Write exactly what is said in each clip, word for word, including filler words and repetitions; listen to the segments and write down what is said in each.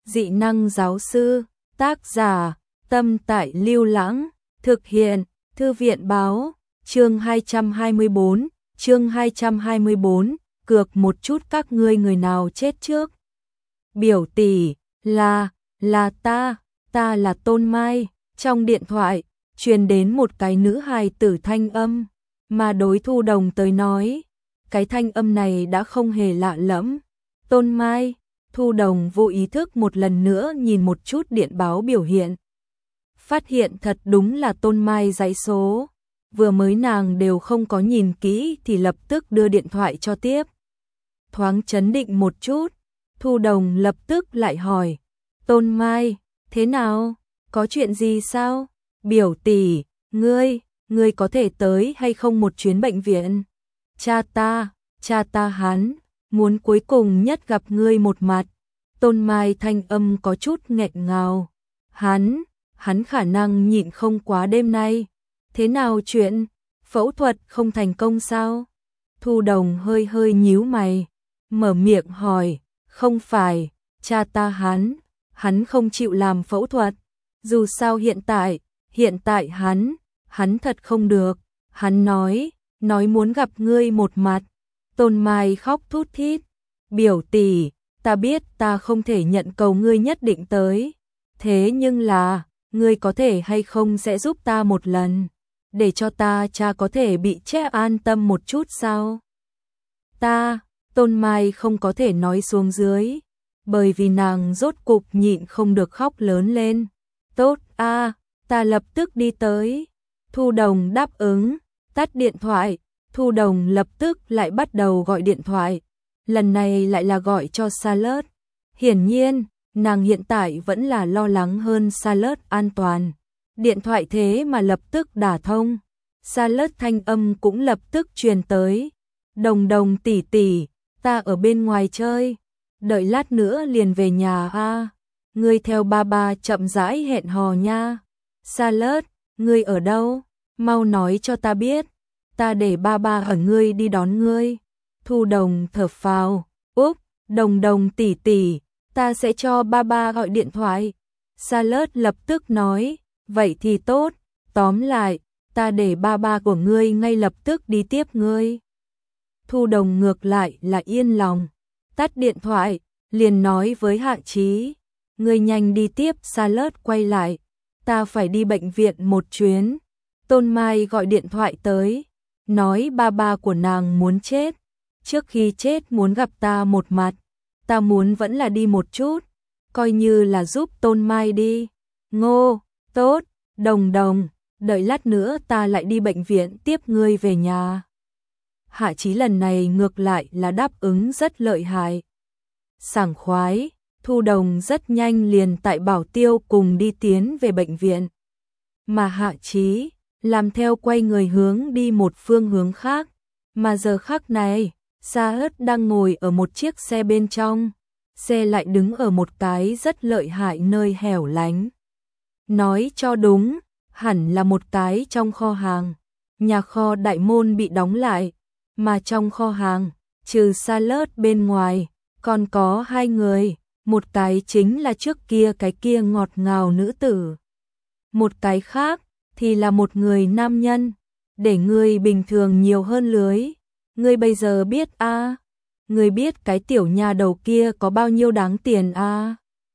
Dị năng giáo sư, tác giả, Tâm Tại Lưu Lãng, thực hiện, Thư viện báo, chương hai trăm hai mươi bốn, chương hai trăm hai mươi bốn, cược một chút các ngươi người nào chết trước. Biểu tỷ, là, là ta, ta là Tôn Mai, trong điện thoại, truyền đến một cái nữ hài tử thanh âm, mà đối Thu Đồng tới nói, cái thanh âm này đã không hề lạ lẫm. Tôn Mai, Thu Đồng vô ý thức một lần nữa nhìn một chút điện báo biểu hiện. Phát hiện thật đúng là Tôn Mai dãy số, vừa mới nàng đều không có nhìn kỹ thì lập tức đưa điện thoại cho tiếp. Thoáng chấn định một chút, Thu Đồng lập tức lại hỏi, Tôn Mai, thế nào, có chuyện gì sao? Biểu tỷ, ngươi, ngươi có thể tới hay không một chuyến bệnh viện? Cha ta, cha ta hắn, muốn cuối cùng nhất gặp ngươi một mặt. Tôn Mai thanh âm có chút nghẹn ngào. Hắn, hắn khả năng nhịn không quá đêm nay. Thế nào chuyện? Phẫu thuật không thành công sao? Thu Đồng hơi hơi nhíu mày, mở miệng hỏi, không phải, cha ta hắn, hắn không chịu làm phẫu thuật. Dù sao hiện tại, hiện tại hắn, hắn thật không được. Hắn nói, nói muốn gặp ngươi một mặt. Tôn Mai khóc thút thít. Biểu tỷ, ta biết ta không thể nhận cầu ngươi nhất định tới. Thế nhưng là, ngươi có thể hay không sẽ giúp ta một lần, để cho ta cha có thể bị che an tâm một chút sao? Ta, Tôn Mai không có thể nói xuống dưới, bởi vì nàng rốt cục nhịn không được khóc lớn lên. Tốt a, ta lập tức đi tới. Thu Đồng đáp ứng, tắt điện thoại. Thu Đồng lập tức lại bắt đầu gọi điện thoại, lần này lại là gọi cho Charlotte. Hiển nhiên, nàng hiện tại vẫn là lo lắng hơn Charlotte an toàn. Điện thoại thế mà lập tức đả thông. Charlotte thanh âm cũng lập tức truyền tới. Đồng Đồng tỷ tỷ, ta ở bên ngoài chơi, đợi lát nữa liền về nhà a. Ngươi theo ba ba chậm rãi hẹn hò nha. Charlotte, ngươi ở đâu? Mau nói cho ta biết, ta để ba ba ở ngươi đi đón ngươi. Thu Đồng thở phào, úp, Đồng Đồng tỷ tỷ, ta sẽ cho ba ba gọi điện thoại. Charlotte lập tức nói, vậy thì tốt, tóm lại, ta để ba ba của ngươi ngay lập tức đi tiếp ngươi. Thu Đồng ngược lại là yên lòng, tắt điện thoại, liền nói với Hạ Chí, ngươi nhanh đi tiếp. Charlotte quay lại, ta phải đi bệnh viện một chuyến. Tôn Mai gọi điện thoại tới, nói ba ba của nàng muốn chết, trước khi chết muốn gặp ta một mặt, ta muốn vẫn là đi một chút, coi như là giúp Tôn Mai đi. Ngô, tốt, Đồng Đồng, đợi lát nữa ta lại đi bệnh viện tiếp ngươi về nhà. Hạ Chí lần này ngược lại là đáp ứng rất lợi hại. Sảng khoái, Thu Đồng rất nhanh liền tại Bảo Tiêu cùng đi tiến về bệnh viện. Mà Hạ Chí làm theo quay người hướng đi một phương hướng khác, mà giờ khắc này, Charlotte đang ngồi ở một chiếc xe bên trong, xe lại đứng ở một cái rất lợi hại nơi hẻo lánh. Nói cho đúng, hẳn là một cái trong kho hàng, nhà kho đại môn bị đóng lại, mà trong kho hàng, trừ Charlotte bên ngoài, còn có hai người, một cái chính là trước kia cái kia ngọt ngào nữ tử, một cái khác thì là một người nam nhân, để người bình thường nhiều hơn lưới. Ngươi bây giờ biết a, à? Ngươi biết cái tiểu nhà đầu kia có bao nhiêu đáng tiền a? À?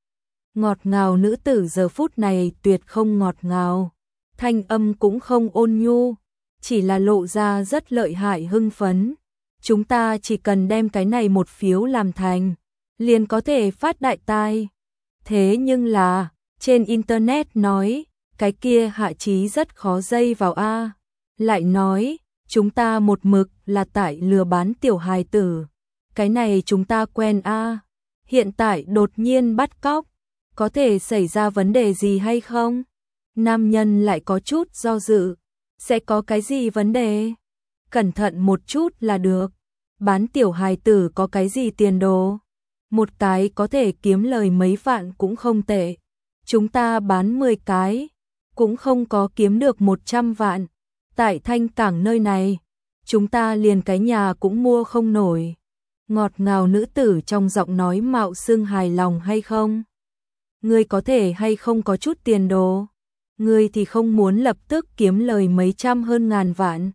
Ngọt ngào nữ tử giờ phút này tuyệt không ngọt ngào, thanh âm cũng không ôn nhu, chỉ là lộ ra rất lợi hại hưng phấn. Chúng ta chỉ cần đem cái này một phiếu làm thành, liền có thể phát đại tài. Thế nhưng là, trên internet nói, cái kia Hạ Chí rất khó dây vào a. Lại nói, chúng ta một mực là tại lừa bán tiểu hài tử. Cái này chúng ta quen a. Hiện tại đột nhiên bắt cóc, có thể xảy ra vấn đề gì hay không? Nam nhân lại có chút do dự. Sẽ có cái gì vấn đề? Cẩn thận một chút là được. Bán tiểu hài tử có cái gì tiền đồ? Một cái có thể kiếm lời mấy vạn cũng không tệ. Chúng ta bán mười cái, cũng không có kiếm được một trăm vạn. Tại Thanh Cảng nơi này, chúng ta liền cái nhà cũng mua không nổi. Ngọt ngào nữ tử trong giọng nói mạo xương hài lòng hay không? ngươi có thể hay không có chút tiền đồ? Ngươi thì không muốn lập tức kiếm lời mấy trăm hơn ngàn vạn.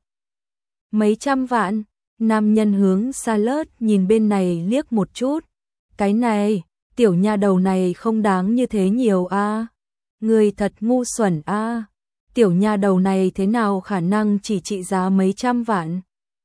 Mấy trăm vạn? Nam nhân hướng Charlotte nhìn bên này liếc một chút. Cái này, tiểu nha đầu này không đáng như thế nhiều a. À? Ngươi thật ngu xuẩn a. À? Tiểu nha đầu này thế nào khả năng chỉ trị giá mấy trăm vạn?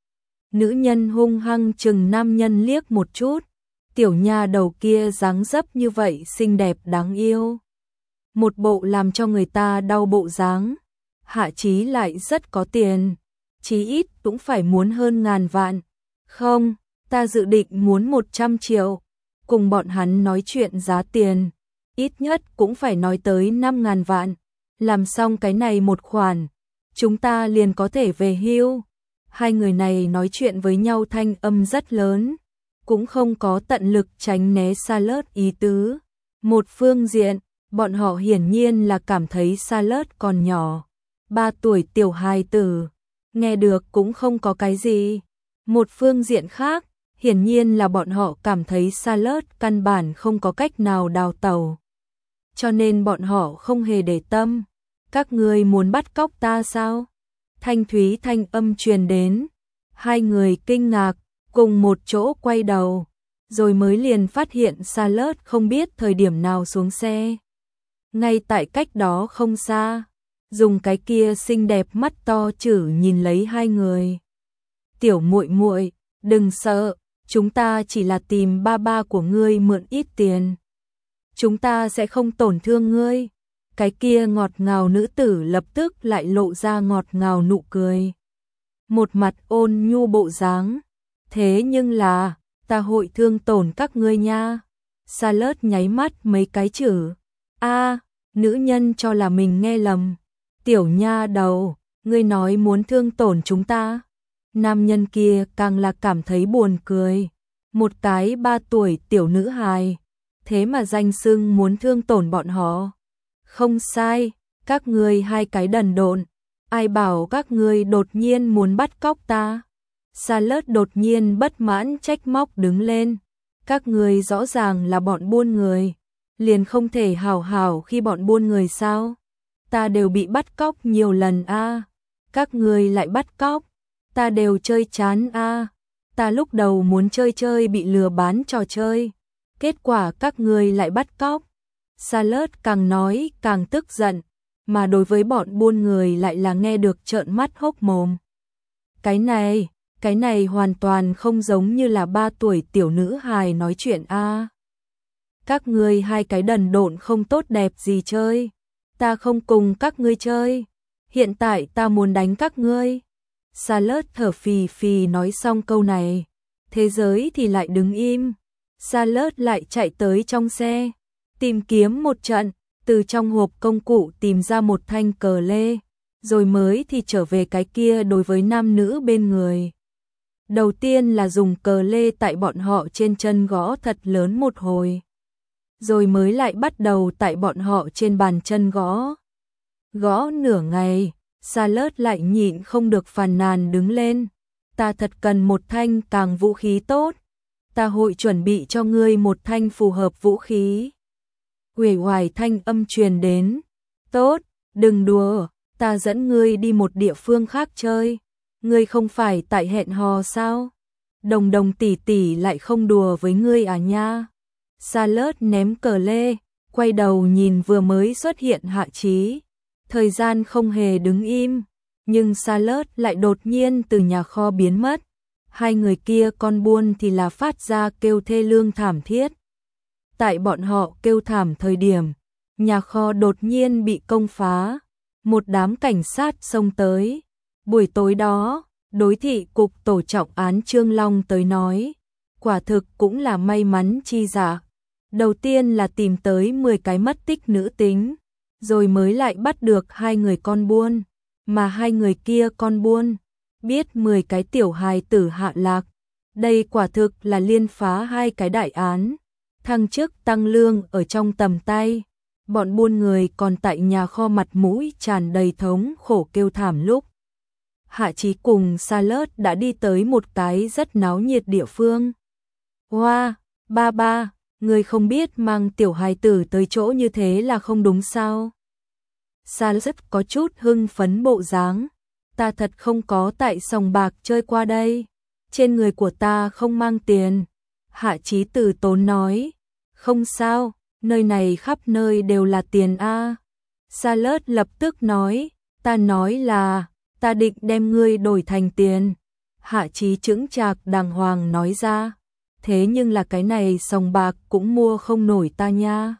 Nữ nhân hung hăng chừng nam nhân liếc một chút. Tiểu nha đầu kia dáng dấp như vậy xinh đẹp đáng yêu. Một bộ làm cho người ta đau bộ dáng. Hạ Chí lại rất có tiền. Chí ít cũng phải muốn hơn ngàn vạn. Không, ta dự định muốn một trăm triệu. Cùng bọn hắn nói chuyện giá tiền. Ít nhất cũng phải nói tới năm ngàn vạn. Làm xong cái này một khoản. Chúng ta liền có thể về hưu. Hai người này nói chuyện với nhau thanh âm rất lớn. Cũng không có tận lực tránh né Charlotte ý tứ. Một phương diện, bọn họ hiển nhiên là cảm thấy Charlotte còn nhỏ. Ba tuổi tiểu hài tử. Nghe được cũng không có cái gì. Một phương diện khác, hiển nhiên là bọn họ cảm thấy Charlotte căn bản không có cách nào đào tẩu. Cho nên bọn họ không hề để tâm. Các ngươi muốn bắt cóc ta sao? Thanh thúy thanh âm truyền đến. Hai người kinh ngạc, cùng một chỗ quay đầu. Rồi mới liền phát hiện Charlotte không biết thời điểm nào xuống xe. Ngay tại cách đó không xa. Dùng cái kia xinh đẹp mắt to chử nhìn lấy hai người. Tiểu muội muội, đừng sợ, chúng ta chỉ là tìm ba ba của ngươi mượn ít tiền. Chúng ta sẽ không tổn thương ngươi. Cái kia ngọt ngào nữ tử lập tức lại lộ ra ngọt ngào nụ cười. Một mặt ôn nhu bộ dáng. Thế nhưng là, ta hội thương tổn các ngươi nha. Charlotte nháy mắt mấy cái chữ. A, nữ nhân cho là mình nghe lầm. Tiểu nha đầu, ngươi nói muốn thương tổn chúng ta. Nam nhân kia càng là cảm thấy buồn cười. Một cái ba tuổi tiểu nữ hài. Thế mà danh xưng muốn thương tổn bọn họ. Không sai, các ngươi hai cái đần độn. Ai bảo các ngươi đột nhiên muốn bắt cóc ta? Charlotte đột nhiên bất mãn trách móc đứng lên. Các ngươi rõ ràng là bọn buôn người. Liền không thể hảo hảo khi bọn buôn người sao? Ta đều bị bắt cóc nhiều lần a. À. Các ngươi lại bắt cóc. Ta đều chơi chán a. À. Ta lúc đầu muốn chơi chơi bị lừa bán trò chơi. Kết quả các ngươi lại bắt cóc. Charlotte càng nói càng tức giận. Mà đối với bọn buôn người lại là nghe được trợn mắt hốc mồm. Cái này, cái này hoàn toàn không giống như là ba tuổi tiểu nữ hài nói chuyện a. À. Các ngươi hai cái đần độn không tốt đẹp gì chơi. Ta không cùng các ngươi chơi. Hiện tại ta muốn đánh các ngươi. Charlotte thở phì phì nói xong câu này. Thế giới thì lại đứng im. Charlotte lại chạy tới trong xe. Tìm kiếm một trận. Từ trong hộp công cụ tìm ra một thanh cờ lê. Rồi mới thì trở về cái kia đối với nam nữ bên người. Đầu tiên là dùng cờ lê tại bọn họ trên chân gõ thật lớn một hồi. Rồi mới lại bắt đầu tại bọn họ trên bàn chân gõ. Gõ nửa ngày, Charlotte lại nhịn không được phàn nàn đứng lên. Ta thật cần một thanh càng vũ khí tốt. Ta hội chuẩn bị cho ngươi một thanh phù hợp vũ khí. Uể oải thanh âm truyền đến. Tốt, đừng đùa, ta dẫn ngươi đi một địa phương khác chơi. Ngươi không phải tại hẹn hò sao? Đồng đồng tỷ tỷ lại không đùa với ngươi à nha. Charlotte ném cờ lê, quay đầu nhìn vừa mới xuất hiện Hạ Chí. Thời gian không hề đứng im, nhưng Charlotte lại đột nhiên từ nhà kho biến mất. Hai người kia con buôn thì là phát ra kêu thê lương thảm thiết. Tại bọn họ kêu thảm thời điểm, nhà kho đột nhiên bị công phá. Một đám cảnh sát xông tới. Buổi tối đó, đối thị cục tổ trọng án Trương Long tới nói. Quả thực cũng là may mắn chi dạ. Đầu tiên là tìm tới mười cái mất tích nữ tính, rồi mới lại bắt được hai người con buôn, mà hai người kia con buôn, biết mười cái tiểu hài tử hạ lạc. Đây quả thực là liên phá hai cái đại án, thăng chức tăng lương ở trong tầm tay. Bọn buôn người còn tại nhà kho mặt mũi tràn đầy thống khổ kêu thảm lúc. Hạ Chí cùng Charlotte đã đi tới một cái rất náo nhiệt địa phương. Hoa, wow, ba ba, Ngươi không biết mang tiểu hài tử tới chỗ như thế là không đúng sao? Sa rất có chút hưng phấn bộ dáng. Ta thật không có tại sòng bạc chơi qua đây. Trên người của ta không mang tiền. Hạ Chí từ tốn nói. Không sao, nơi này khắp nơi đều là tiền a. Sa Lớt lập tức nói. Ta nói là, ta định đem ngươi đổi thành tiền. Hạ Chí chững chạc đàng hoàng nói ra. Thế nhưng là cái này sòng bạc cũng mua không nổi ta nha.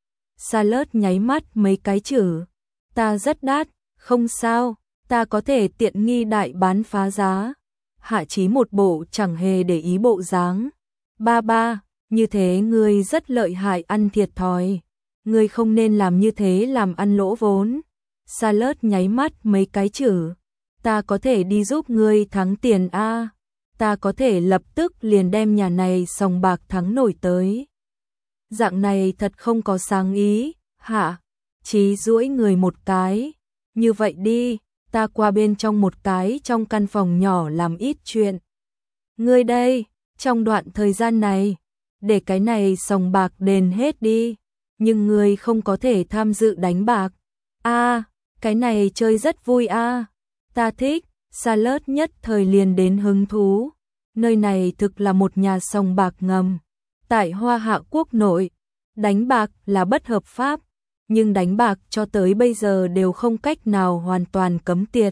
Sa Lớt nháy mắt mấy cái chữ. Ta rất đắt, không sao, ta có thể tiện nghi đại bán phá giá. Hạ Chí một bộ chẳng hề để ý bộ dáng. Ba ba, như thế ngươi rất lợi hại ăn thiệt thòi. Ngươi không nên làm như thế làm ăn lỗ vốn. Sa Lớt nháy mắt mấy cái chữ. Ta có thể đi giúp ngươi thắng tiền a. Ta có thể lập tức liền đem nhà này sòng bạc thắng nổi tới. Dạng này thật không có sáng ý. Hạ Chí duỗi người một cái. Như vậy đi, ta qua bên trong một cái trong căn phòng nhỏ làm ít chuyện. Ngươi đây, trong đoạn thời gian này, để cái này sòng bạc đền hết đi. Nhưng ngươi không có thể tham dự đánh bạc. A, cái này chơi rất vui a. Ta thích. Sa Lớt nhất thời liền đến hứng thú. Nơi này thực là một nhà sòng bạc ngầm. Tại Hoa Hạ quốc nội, đánh bạc là bất hợp pháp, nhưng đánh bạc cho tới bây giờ đều không cách nào hoàn toàn cấm tiệt.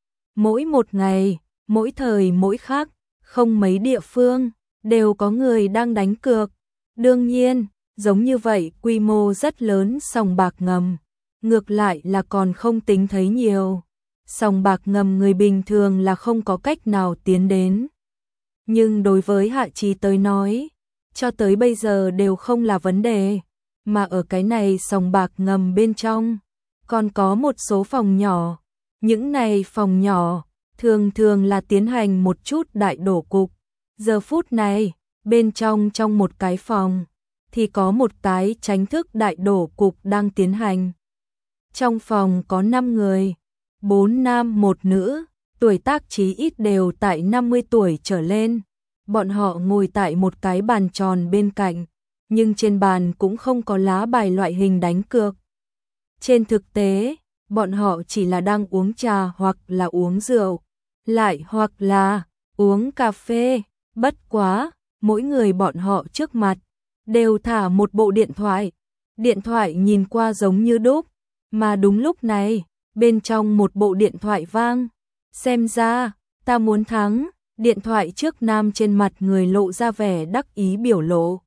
Mỗi một ngày, mỗi thời mỗi khác, không mấy địa phương, đều có người đang đánh cược. Đương nhiên, giống như vậy quy mô rất lớn sòng bạc ngầm, ngược lại là còn không tính thấy nhiều. Sòng bạc ngầm người bình thường là không có cách nào tiến đến. Nhưng đối với Hạ Chí tới nói, cho tới bây giờ đều không là vấn đề, mà ở cái này sòng bạc ngầm bên trong, còn có một số phòng nhỏ. Những này phòng nhỏ, thường thường là tiến hành một chút đại đổ cục. Giờ phút này, bên trong trong một cái phòng, thì có một cái tránh thức đại đổ cục đang tiến hành. Trong phòng có năm người, bốn nam một nữ, tuổi tác chí ít đều tại năm mươi tuổi trở lên. Bọn họ ngồi tại một cái bàn tròn bên cạnh, nhưng trên bàn cũng không có lá bài loại hình đánh cược. Trên thực tế, bọn họ chỉ là đang uống trà hoặc là uống rượu, lại hoặc là uống cà phê. Bất quá, mỗi người bọn họ trước mặt đều thả một bộ điện thoại. Điện thoại nhìn qua giống như đúc, mà đúng lúc này, bên trong một bộ điện thoại vang. Xem ra, ta muốn thắng. Điện thoại trước nam trên mặt người lộ ra vẻ đắc ý biểu lộ.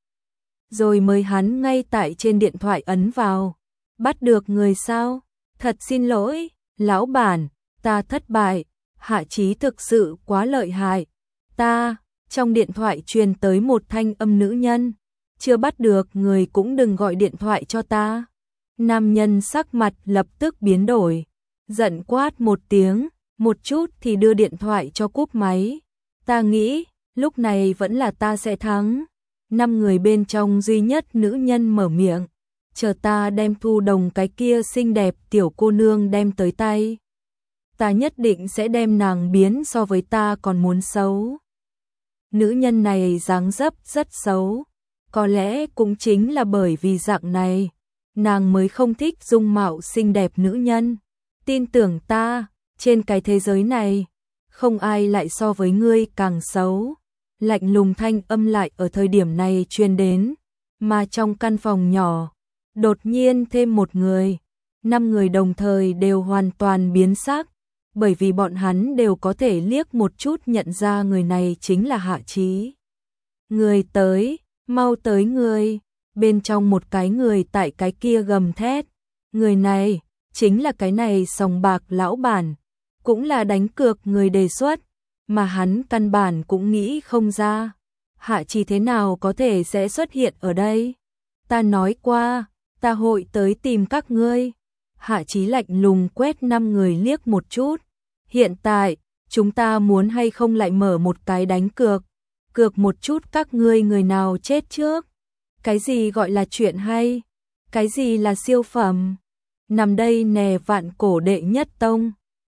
Rồi mới hắn ngay tại trên điện thoại ấn vào. Bắt được người sao? Thật xin lỗi, lão bản, ta thất bại. Hạ Chí thực sự quá lợi hại. Ta, trong điện thoại truyền tới một thanh âm nữ nhân. Chưa bắt được người cũng đừng gọi điện thoại cho ta. Nam nhân sắc mặt lập tức biến đổi. Giận quát một tiếng, một chút thì đưa điện thoại cho cúp máy. Ta nghĩ, lúc này vẫn là ta sẽ thắng. Năm người bên trong duy nhất nữ nhân mở miệng. Chờ ta đem Thu Đồng cái kia xinh đẹp tiểu cô nương đem tới tay. Ta nhất định sẽ đem nàng biến so với ta còn muốn xấu. Nữ nhân này dáng dấp rất xấu. Có lẽ cũng chính là bởi vì dạng này, nàng mới không thích dung mạo xinh đẹp nữ nhân. Tin tưởng ta, trên cái thế giới này, không ai lại so với ngươi càng xấu. Lạnh lùng thanh âm lại ở thời điểm này truyền đến, mà trong căn phòng nhỏ, đột nhiên thêm một người. Năm người đồng thời đều hoàn toàn biến sắc, bởi vì bọn hắn đều có thể liếc một chút nhận ra người này chính là Hạ Chí. Người tới, mau tới người. Bên trong một cái người tại cái kia gầm thét. Người này, chính là cái này sòng bạc lão bản, cũng là đánh cược người đề xuất, mà hắn căn bản cũng nghĩ không ra. Hạ Chí thế nào có thể sẽ xuất hiện ở đây? Ta nói qua, ta hội tới tìm các ngươi. Hạ Chí lạnh lùng quét năm người liếc một chút. Hiện tại, chúng ta muốn hay không lại mở một cái đánh cược, cược một chút các ngươi người nào chết trước. Cái gì gọi là chuyện hay? Cái gì là siêu phẩm? Nằm đây nè vạn cổ đệ nhất tông.